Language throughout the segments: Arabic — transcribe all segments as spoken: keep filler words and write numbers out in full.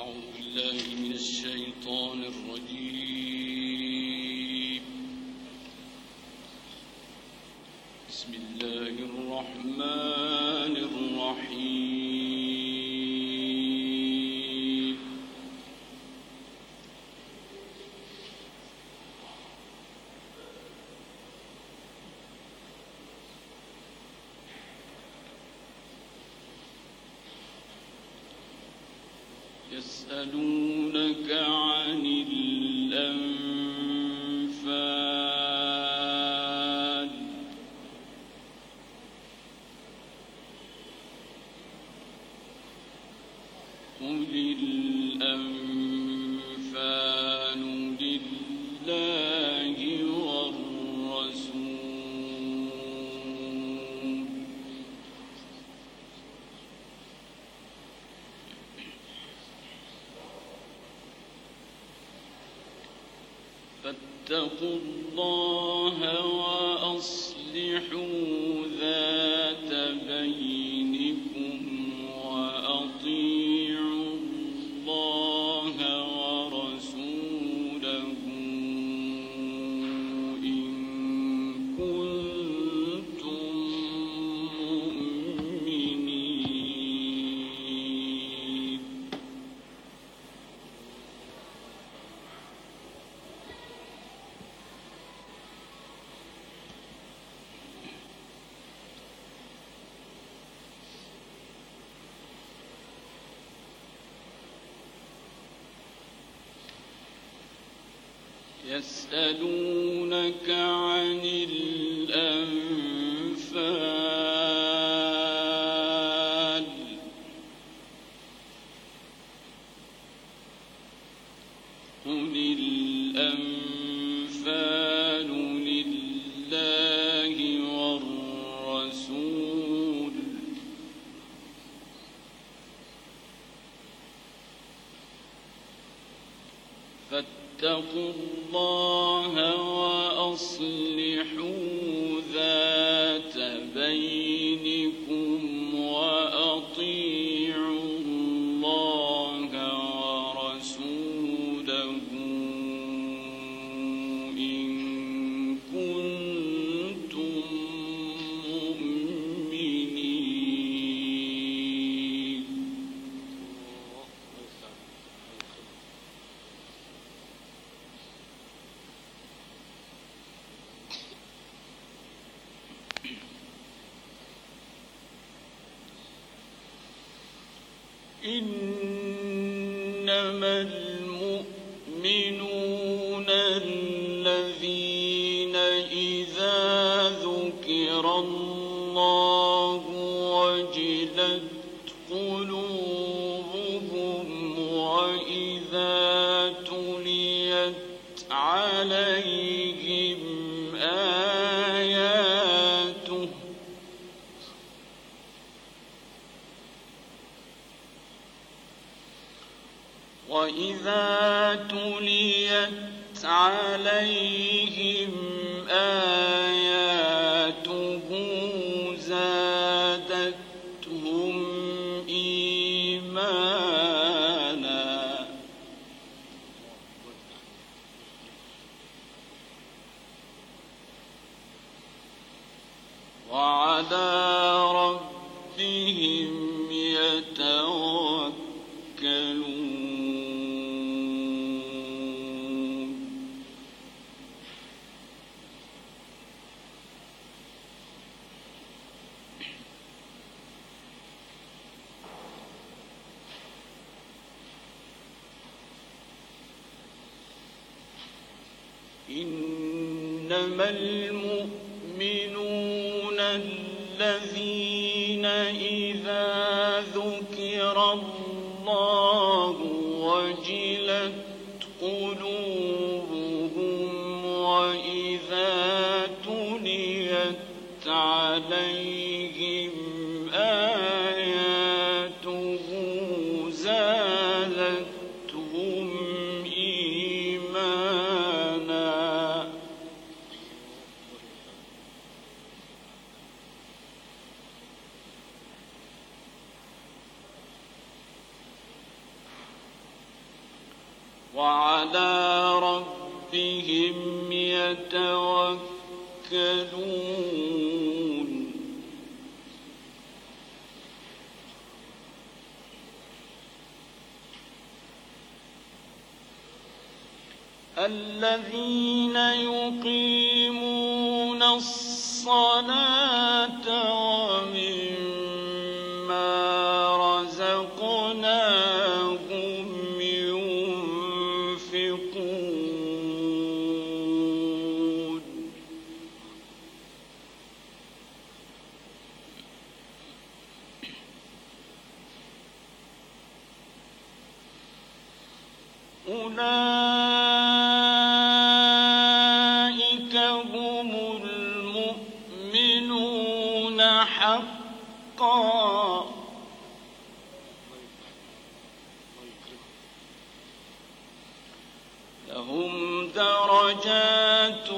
أعوذ بالله من الشيطان الرجيم. بسم الله الرحمن الرحيم. يسألونك عن الأنفال قل الأنفال لله والرسول فاتقوا الله وأصلحوا ذات بينكم وأطيعوا الله ورسوله إن كنتم مؤمنين. يسألونك عن الأنفال قل الأنفال لله والرسول فاتقوا الله وأصلحوا ذات بينكم وأطيعوا الله ورسوله إن كنتم مؤمنين. إنما المؤمنون الذين إذا ذكر الله وجلت قلوبهم وإذا تليت عليهم آياته وَإِذَا تُلِيَتْ عَلَيْهِمْ آيَاتُهُ زَادَتْهُمْ إِيمَانًا وَعَلَى رَبِّهِمْ يَتَوَكَّلُونَ. إنما المؤمنون الذين إذا ذكر الله وجلت قلوبهم وإذا تليت عليهم آياته زادتهم إيمانا وعلى ربهم يتوكلون الذين يقيمون الصلاة ومما رزقناهم ينفقون أولئك هم المؤمنون حقا لهم درجات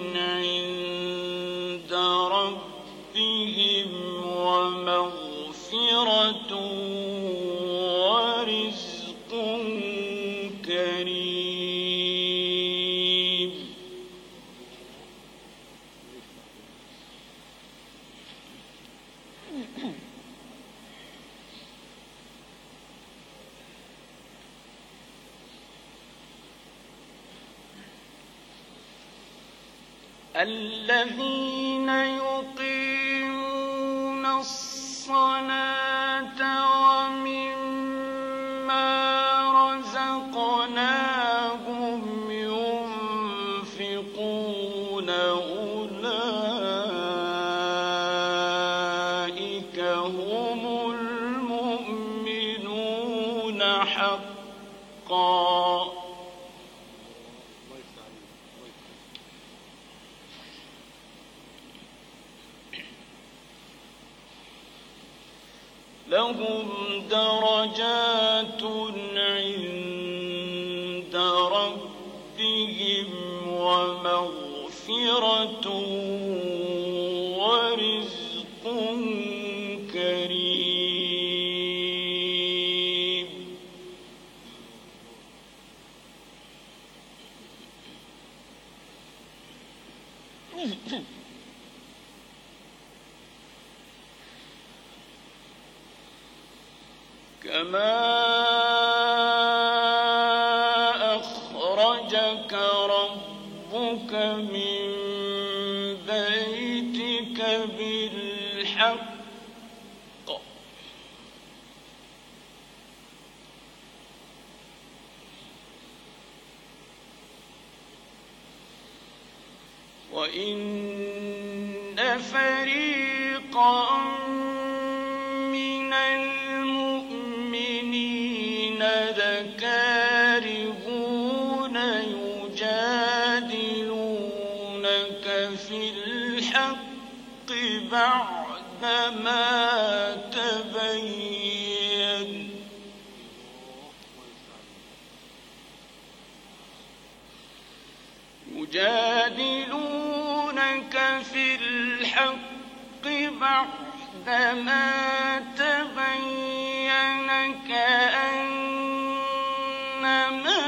عند ربهم ومغفرة ورزق كريم الذين يقيمون الصلاة ومما رزقناهم ينفقون أولئك هم المؤمنون حقا لهم درجات عند ربهم ومغفرة ورزق كريم كما أخرجك ربك من بيتك بالحق وإن فريقا من المؤمنين لكارهون يجادلونك في الحق بعدما تبين يجادلونك في الحق بعدما تبين كأنما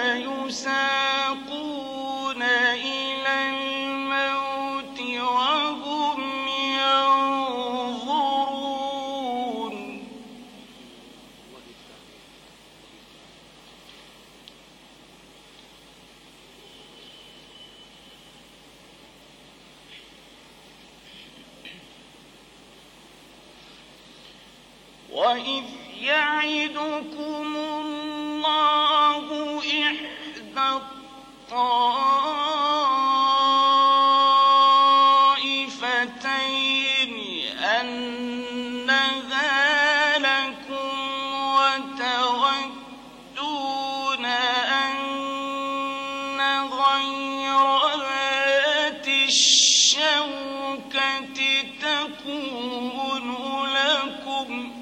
يساقون إلى الموت وهم ينظرون وإذ يعدكم الله إحدى الطائفتين أنها لكم وتودون أن غير ذات الشوكة تكون لكم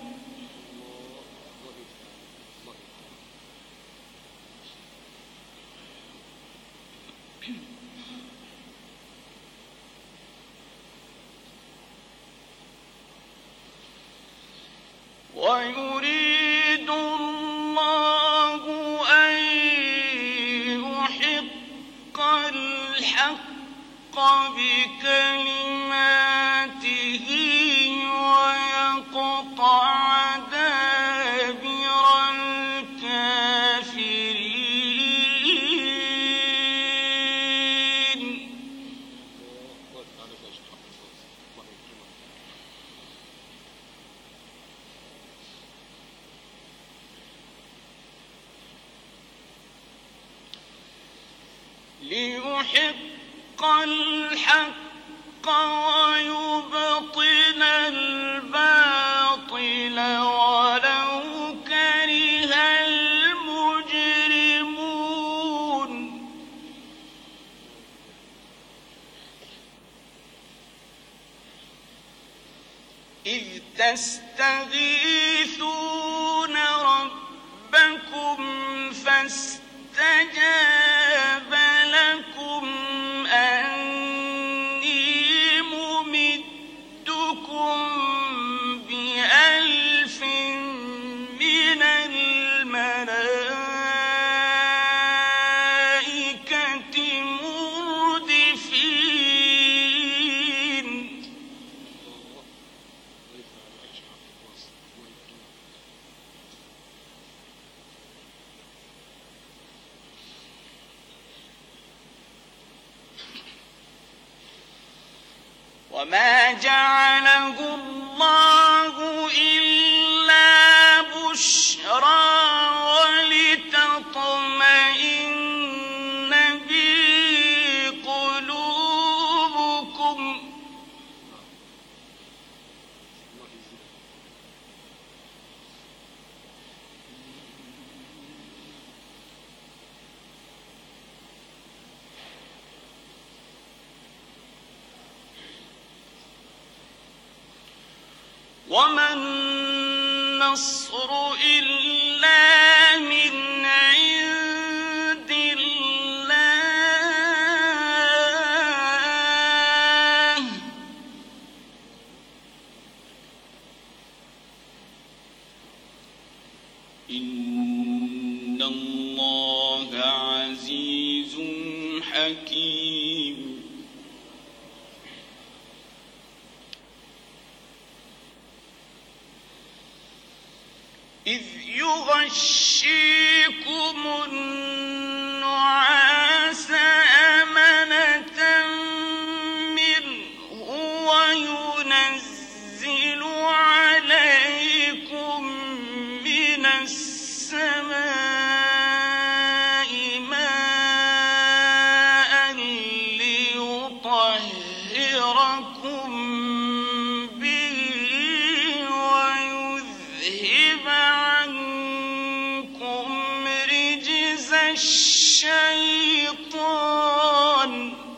ويريد الله أن بكلماته ويقطع دابر الكافرين. ليحق الحق ويبطل الباطل ولو كره المجرمون. إذ تستغيثون ربكم فاستجاب لكم أني ممدكم بألف من الملائكة مردفين. وما جعله الله إلا بشرى ولتطمئن به قلوبكم. وما النصر إلا من عند الله. إن الله عزيز حكيم. إذ يغشيكم النعاس أمنة منه وينزل عليكم من السماء ماء ليطهركم به ويذهب عنكم رجز الشيطان.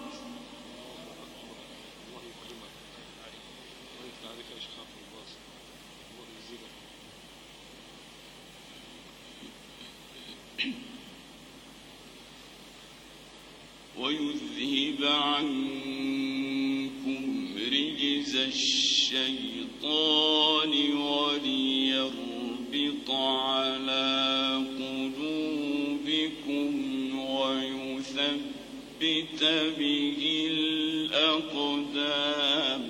ويذهب عنكم رجز الشيطان وليربط على قلوبكم ويثبت به الأقدام.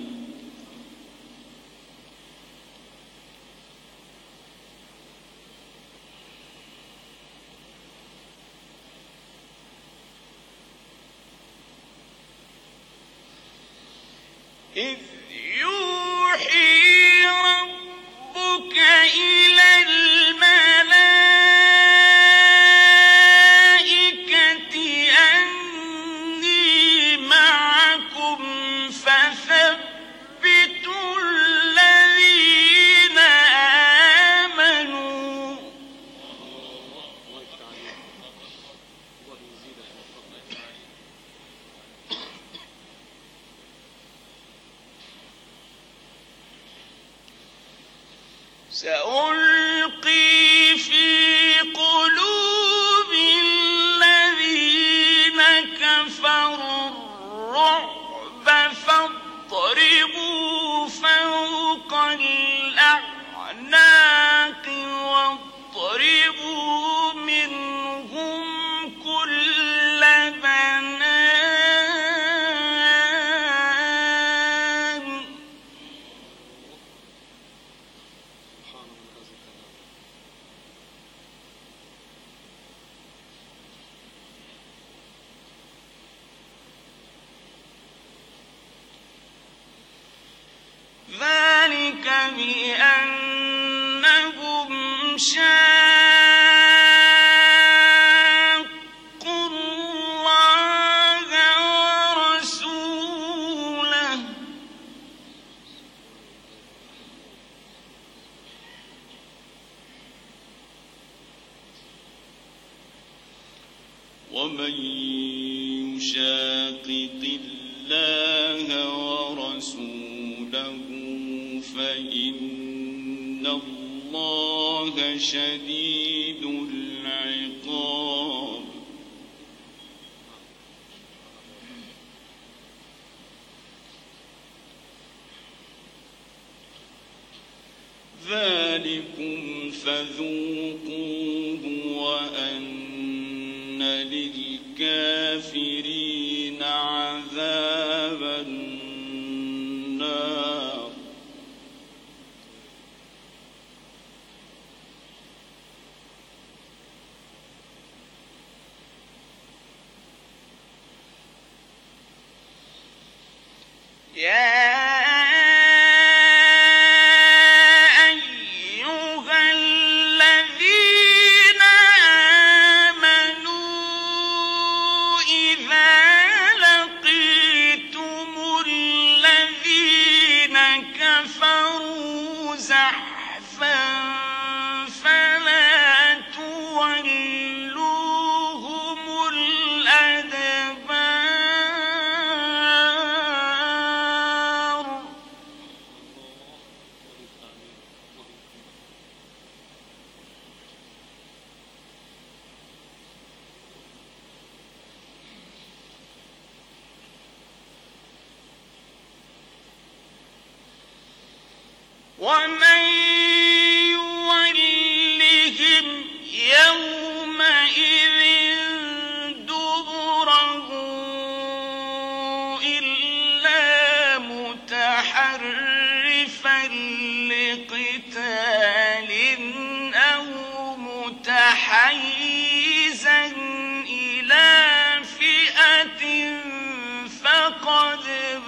إذ يوحي ربك إلى الملائكة أني معكم فثبتوا الذين آمنوا. سألقي في قلوب الذين كفروا الرعب فاضربوا فوق الأعناق واضربوا منهم كل بنان. ومن يشاقق الله ورسوله فإن الله شديد العقاب. ذلكم فذوقوه وأن للكافرين عذاب النار. يا ومن يولهم يومئذ دبره إلا متحرفا لقتال أو متحيزا إلى فئة فقد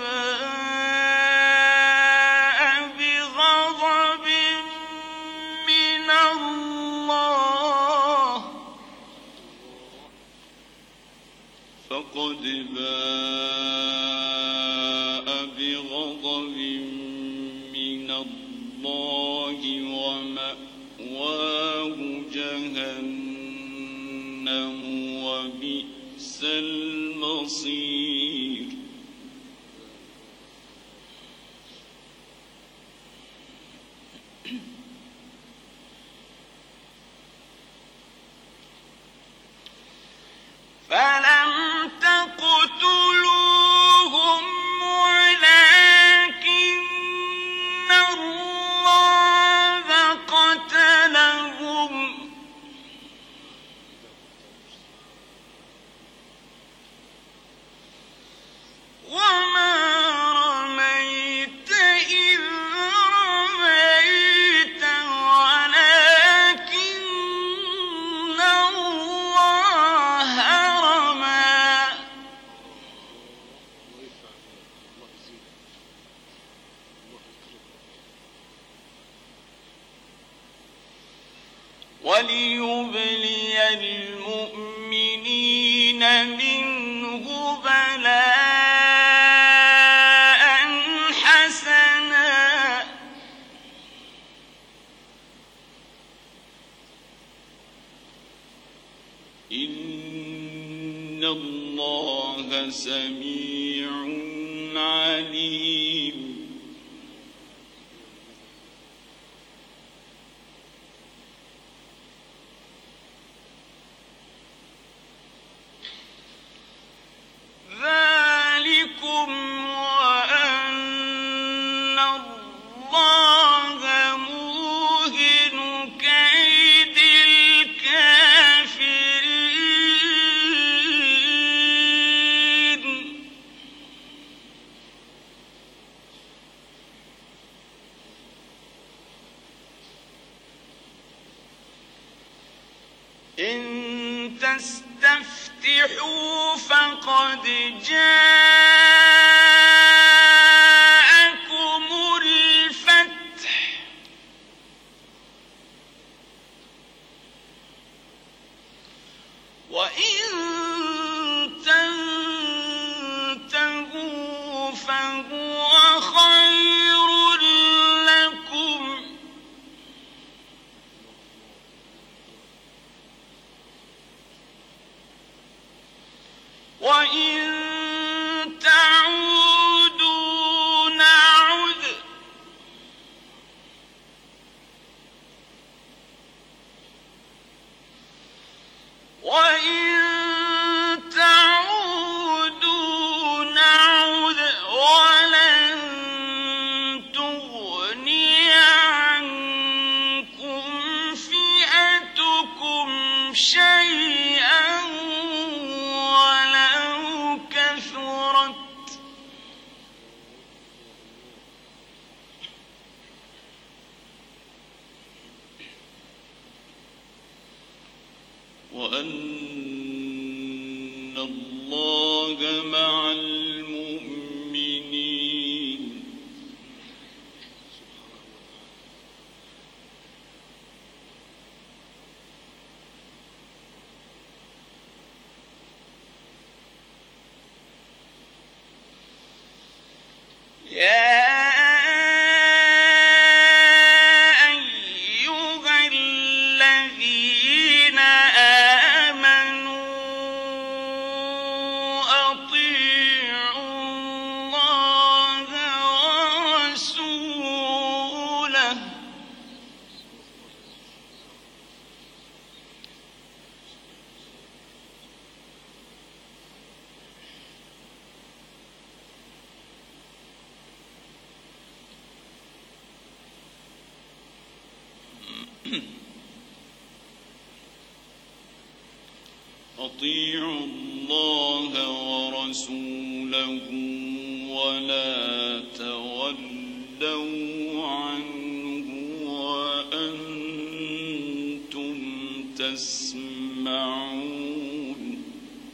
فقد باء بغضب من الله ومأواه جهنم وبئس المصير. فلم تقتلوهم ولكن الله قتلهم وما رميت إذ رميت ولكن الله رمى وليبلي المؤمنين منه بلاء حسنا إن الله سميع عليم. ذلكم وأن الله موهن كيد الكافرين. إن تستفتحوا فقد جاءكم الفتح وإن تنتهوا فهو خير لكم وإن تعودوا نعد وإن تعودوا نعد ولن تغني عنكم فئتكم شيئا ولو كثرت وأن الله مع المؤمنين يا أطيعوا الله ورسوله ولا تولوا عنه وأنتم تسمعون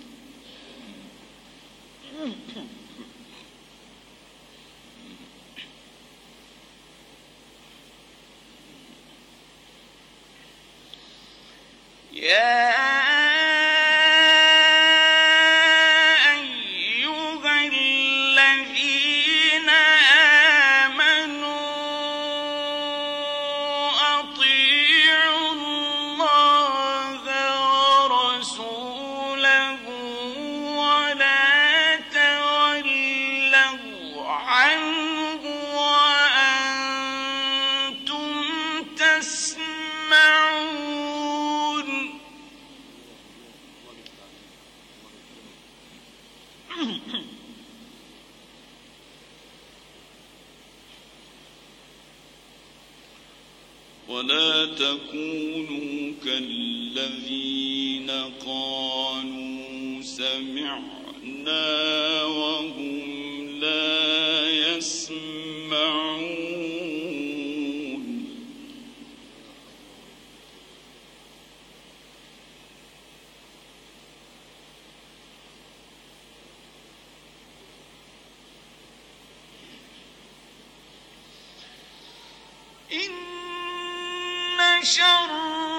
يا ولا تكونوا كالذين قالوا سمعنا وهم لا يسمعون إن شر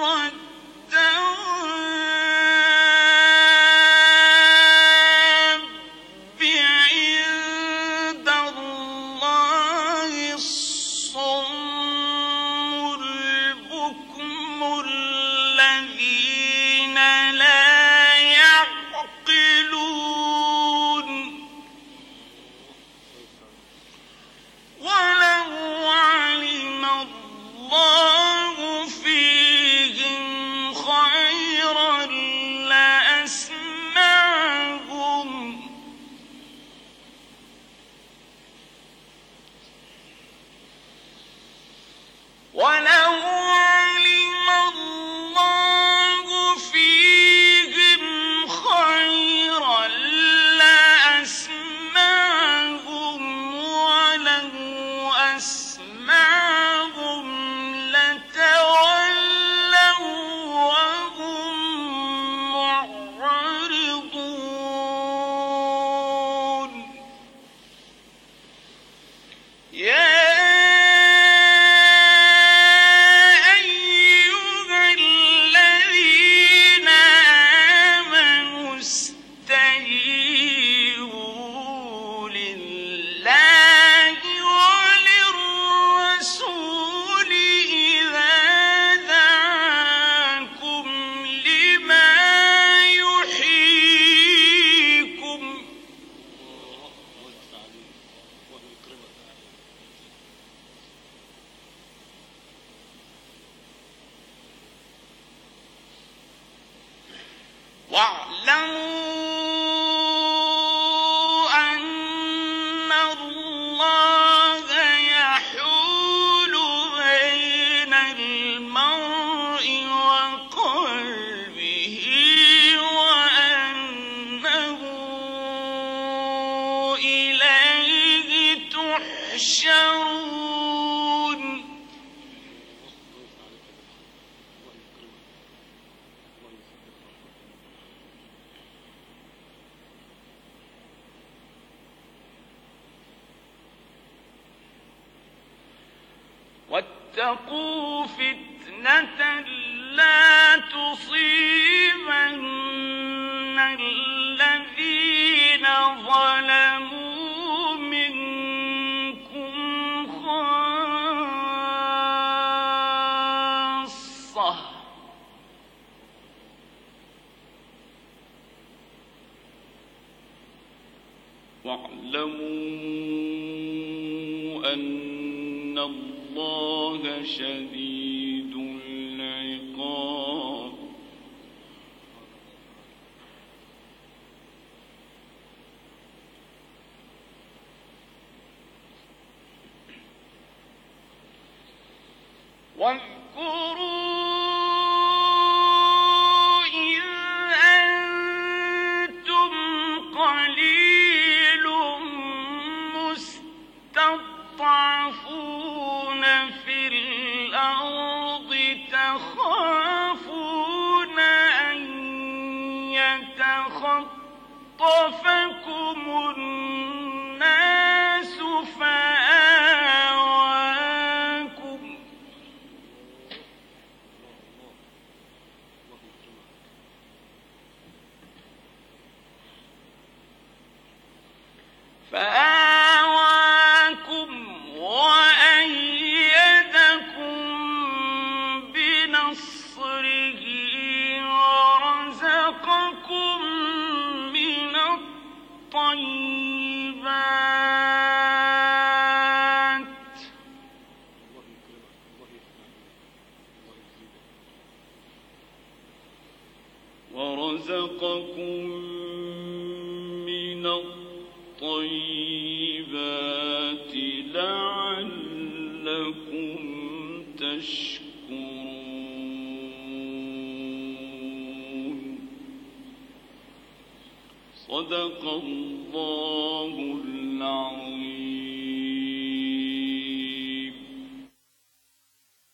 الدواب عند الله الصم البكم الذين لا يعقلون ولو علم الله فيهم واعلموا أن الله يحول بين المرء وقلبه وأنه إليه تحشرون. واتقوا فتنة لا تصيبن الذين ظلموا منكم خاصة واعلموا أن الله شديد العقاب. واذكروا إذ أنتم قليل مستضعفون في الأرض تخافون أن يتخطفكم الناس فآواكم فآواكم وأيدكم بنصره ورزقكم من الطيبات ورزقكم من الطيبات لعلكم تشكرون. صدق الله العظيم.